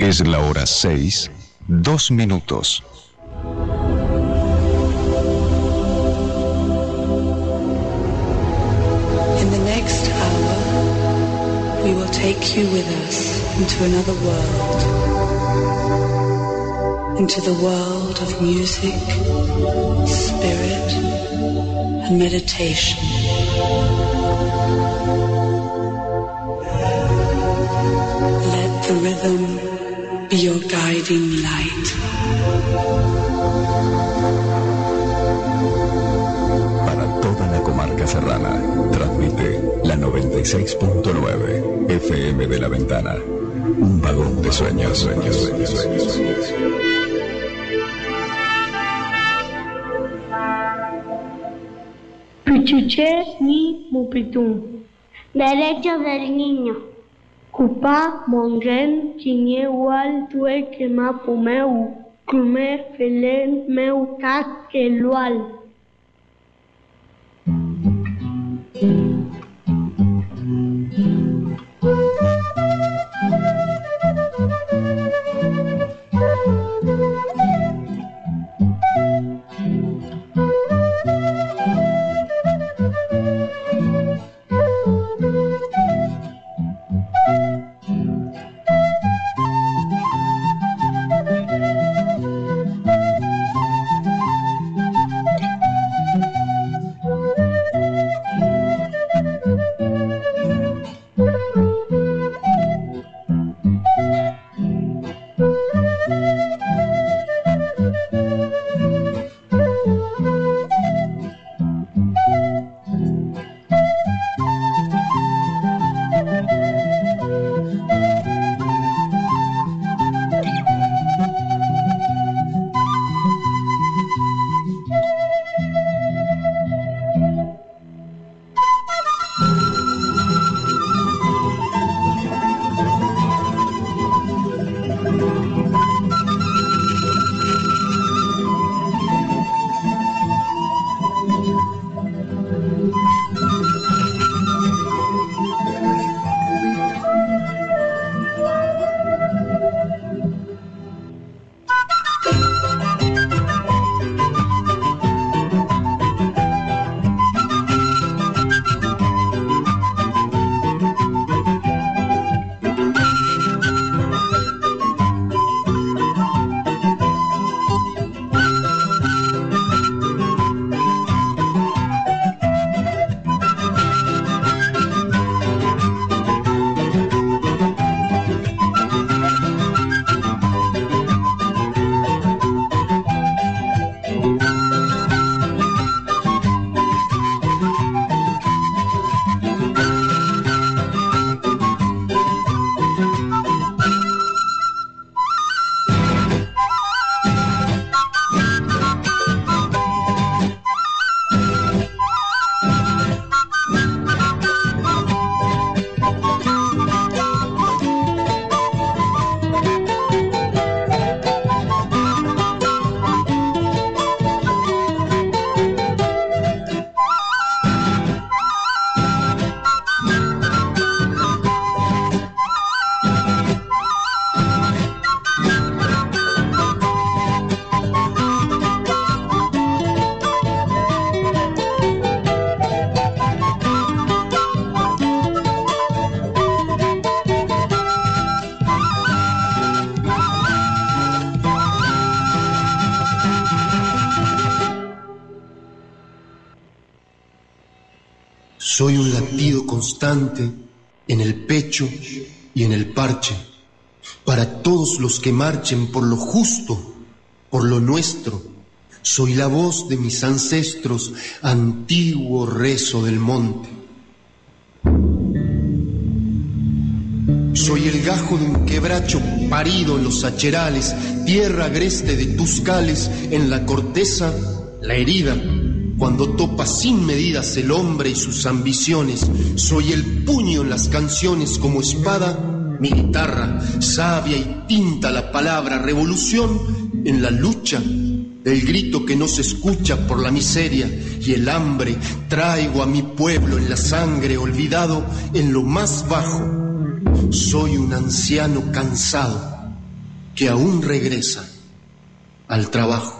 Es la hora 6, 2 minutos. In the next hour, we will take you with us into another world. Into the world of music, spirit, and meditation. Let the rhythm be your guiding light. Para toda la comarca serrana, transmite la 96.9 FM de La Ventana. Un vagón de sueños, sueños, sueños, sueños, sueños. Pichiché ni mupitún. Derechos del niño. Kupá mongen chiñe wal tue quema pumeu. Kume felen meu kak elual. Soy un latido constante en el pecho y en el parche, para todos los que marchen por lo justo, por lo nuestro. Soy la voz de mis ancestros, antiguo rezo del monte. Soy el gajo de un quebracho parido en los acherales, tierra agreste de tuscales, en la corteza, la herida, cuando topa sin medidas el hombre y sus ambiciones. Soy el puño en las canciones como espada, mi guitarra, savia y tinta la palabra, revolución en la lucha, el grito que no se escucha por la miseria y el hambre. Traigo a mi pueblo en la sangre, olvidado en lo más bajo. Soy un anciano cansado, que aún regresa al trabajo.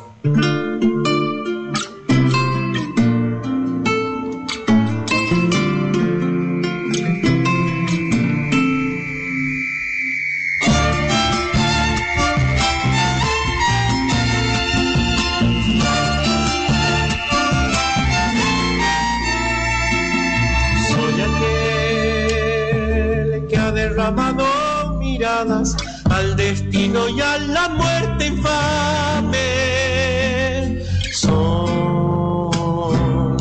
Al destino y a la muerte infame. Son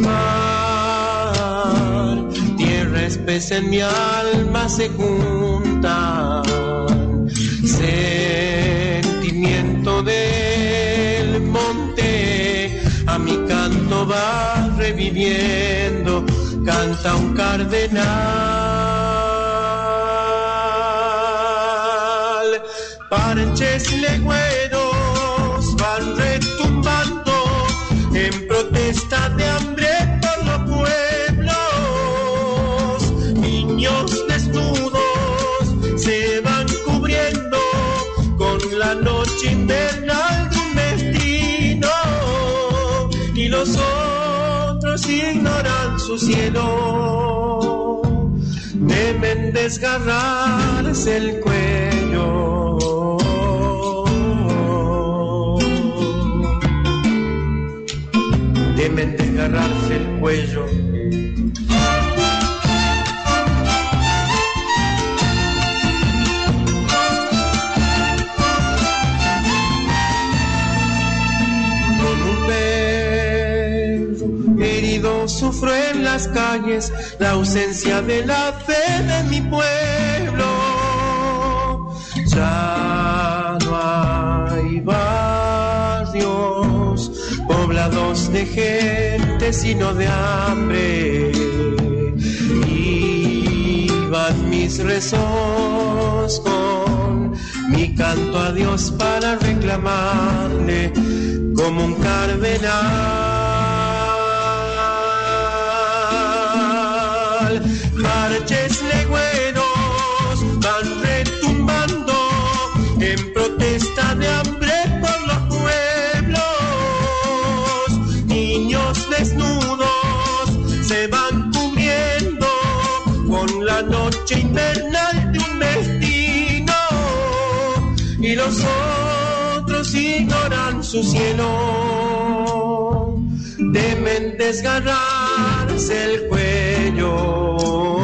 mar, tierra espesa en mi alma se juntan. Sentimiento del monte a mi canto va reviviendo. Canta un cardenal. Parches legüeros van retumbando en protesta de hambre por los pueblos. Niños desnudos se van cubriendo con la noche invernal de un destino, y los otros ignoran su cielo. Temen desgarrarse el cuello. Temen desgarrarse el cuello. Con un perro herido sufro en las calles la ausencia de la fe de mi pueblo. Ya no hay barrios poblados de gente sino de hambre. Iban mis rezos con mi canto a Dios para reclamarle como un cardenal. Marches legüeros van retumbando en protesta de hambre por los pueblos. Niños desnudos se van cubriendo con la noche invernal de un destino, y los otros ignoran su cielo. Temen desgarrarse el cuello.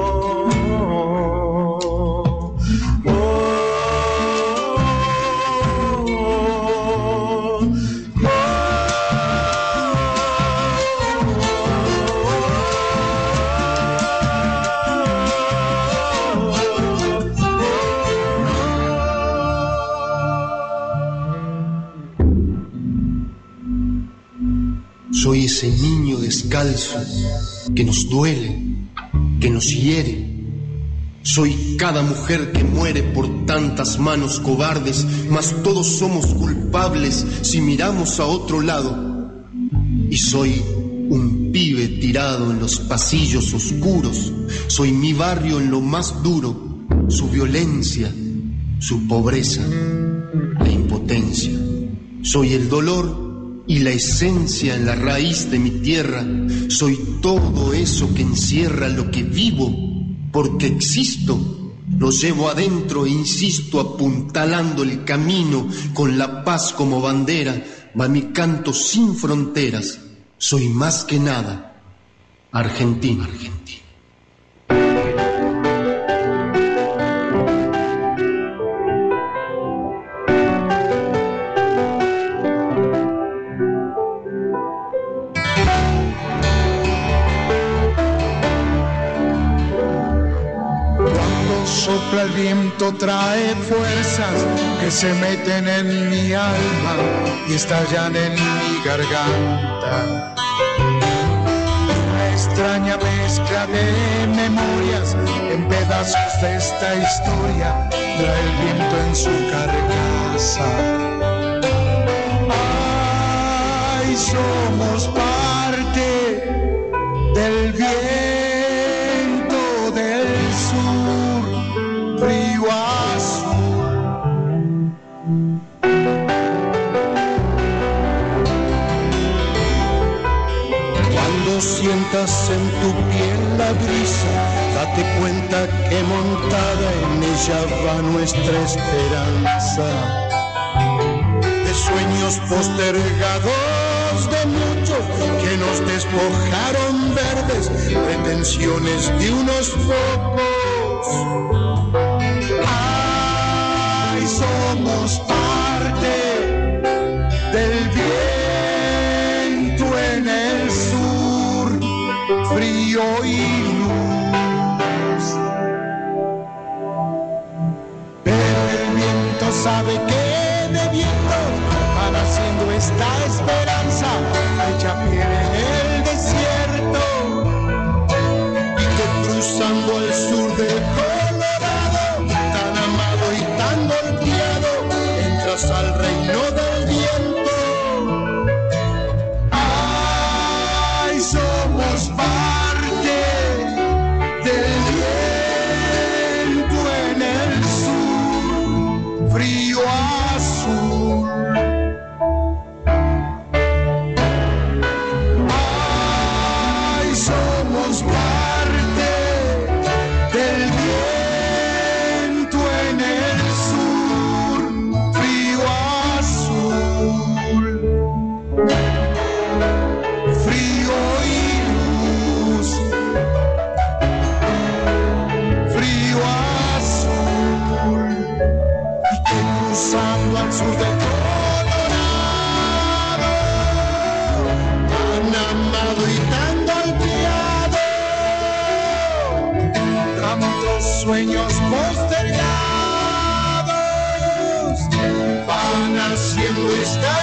Soy ese niño descalzo que nos duele, que nos hiere. Soy cada mujer que muere por tantas manos cobardes, mas todos somos culpables si miramos a otro lado. Y soy un pibe tirado en los pasillos oscuros. Soy mi barrio en lo más duro, su violencia, su pobreza, la impotencia. Soy el dolor y la esencia en la raíz de mi tierra. Soy todo eso que encierra lo que vivo, porque existo. Lo llevo adentro e insisto, apuntalando el camino con la paz como bandera. Va mi canto sin fronteras. Soy más que nada argentino, argentino. Sopla el viento, trae fuerzas que se meten en mi alma y estallan en mi garganta. Una extraña mezcla de memorias en pedazos de esta historia trae el viento en su carcasa. Ay, somos parte del viento del sur, río azul, brisa, date cuenta que montada en ella va nuestra esperanza. De sueños postergados de muchos que nos despojaron verdes, pretensiones de unos pocos. Ay, somos parte del viento en el sur, frío y luz. Pero el viento sabe que de viento van haciendo esta esperanza hecha piel en el desierto, y que cruzando el sur del Colorado, tan amado y tan golpeado, entras al reino del viento. Ay, somos parte del viento en el sur, frío azul. Ay, somos parte del viento en el sur, frío azul, frío y luz, frío azul, y que cruzando al sur del Colorado, tan amado y tan golpeado, tantos sueños postergados van haciendo esta